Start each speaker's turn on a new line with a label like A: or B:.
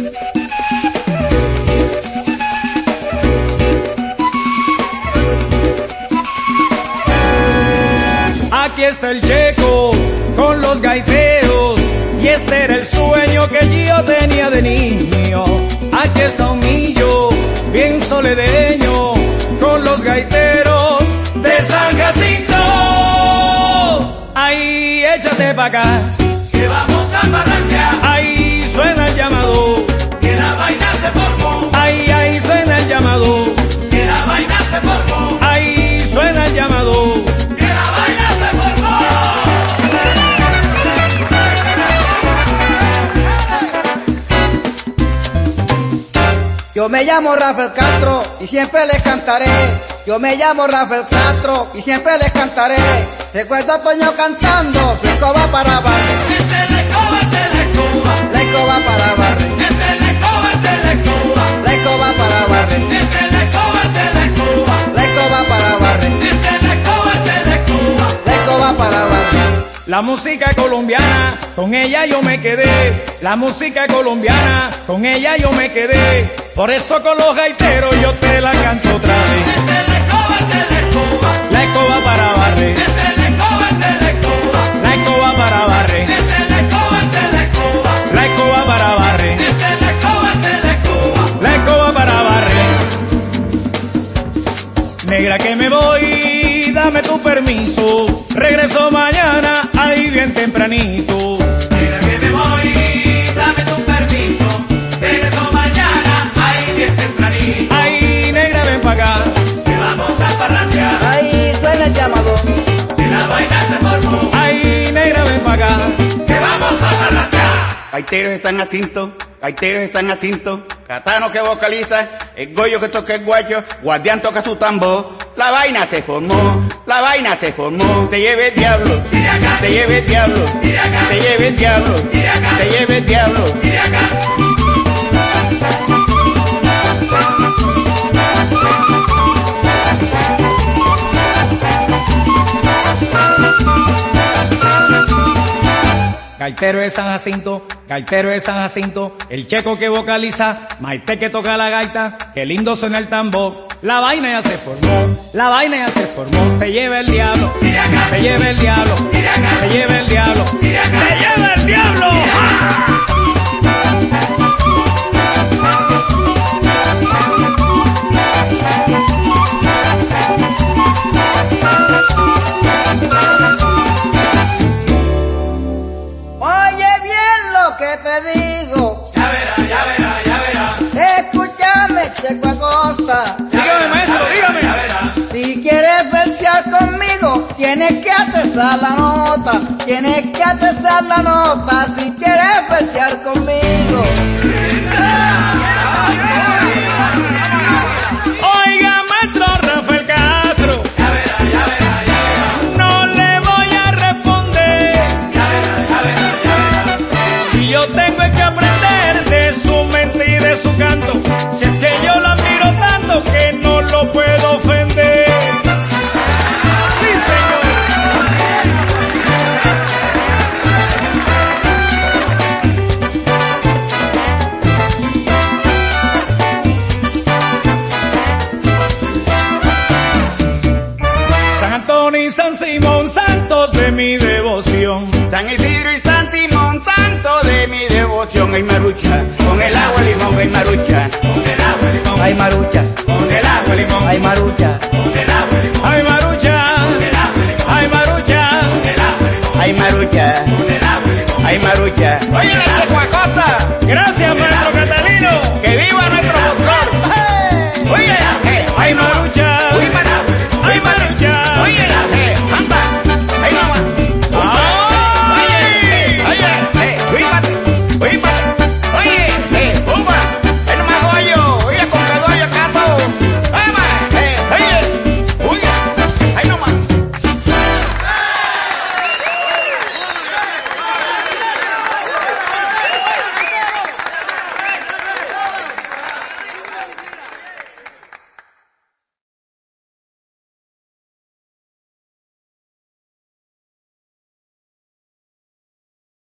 A: Aquí está el Checo con los gaiteros y este era el sueño que yo tenía de niño. Aquí está un millo bien soledeño con los gaiteros de San Jacinto. Ahí échate pa' acá,
B: que vamos a parrandear.
A: Ahí suena el llamado,
B: que la vaina se formó.
A: Ahí suena el llamado,
B: que la vaina se formó.
A: Ahí suena el llamado.
C: Yo me llamo Rafael Castro y siempre les cantaré. Yo me llamo Rafael Castro y siempre les cantaré. Recuerdo a Toño cantando su escoba para barrer.
B: Este la escoba,
C: la escoba para barrer.
B: Este la escoba,
C: la escoba para barrer.
B: Este la escoba,
C: la escoba para barrer.
B: Este la escoba,
C: la escoba para barrer.
A: La música colombiana, con ella yo me quedé. La música colombiana, con ella yo me quedé. Por eso con los gaiteros yo te la canto otra vez.
B: Este la escoba,
A: la escoba para barrer.
B: Este la escoba,
A: la escoba para barrer.
B: Este la escoba,
A: la escoba para barrer.
B: Este la escoba,
A: la escoba para barrer. Negra que me voy, dame tu permiso. Regreso mañana, ahí bien tempranito.
B: Negra que me voy, dame tu permiso. Regreso mañana, ahí bien tempranito.
A: Ahí negra ven pa' acá,
B: que vamos a parrandear.
C: Ahí suena el llamado,
B: que la vaina se formó.
A: ahí negra ven pa' acá.
B: Que vamos a parrandear.
D: Gaiteros están a cinto, gaiteros están a cinto, Catano que vocaliza, el Goyo que toca el guayo, Guardián toca su tambor. La vaina se formó, la vaina se formó. Te lleve el diablo, te lleve el diablo, te lleve el diablo, te lleve el diablo.
A: Gaitero de San Jacinto, gaitero de San Jacinto, el Checo que vocaliza, Maite que toca la gaita, qué lindo suena el tambor. La vaina ya se formó, la vaina ya se formó. Te lleva el diablo, te lleva el diablo, te lleva el diablo, te lleva el diablo.
C: te digo.
B: Ya verá, ya verá, ya verá.
C: Escúchame, Checo Acosta.
A: Dígame, maestro, dígame.
B: Ya verá.
C: Si quieres versear conmigo, tienes que atesar la nota. Tienes que atesar la nota si quieres versear conmigo.
A: Oiga, maestro Rafael Castro.
B: Ya verá, ya verá, ya verá.
A: No le voy a responder.
B: Ya verá, ya verá, ya verá.
A: Si yo tengo que aprender de su mente y de su canto. Si es que yo lo admiro tanto que no lo puedo ofender. Sí, señor. San Antonio y San Simón, santos de mi devoción.
D: San Isidro y San Simón, santo de mi devoción. Ay marucha, con el agua limón, ay marucha.
B: Con el agua y limón.
C: Ay marucha,
B: Con el agua y limón.
C: ay marucha,
B: Con el agua y limón.
A: Ay, Marucha,
B: Con el agua y limón.
A: ay, Marucha.
B: Con el agua y limón.
D: Ay marucha,
B: Con el agua y limón.
D: ay marucha. Oye la Checo Acosta.
A: Gracias, maestro.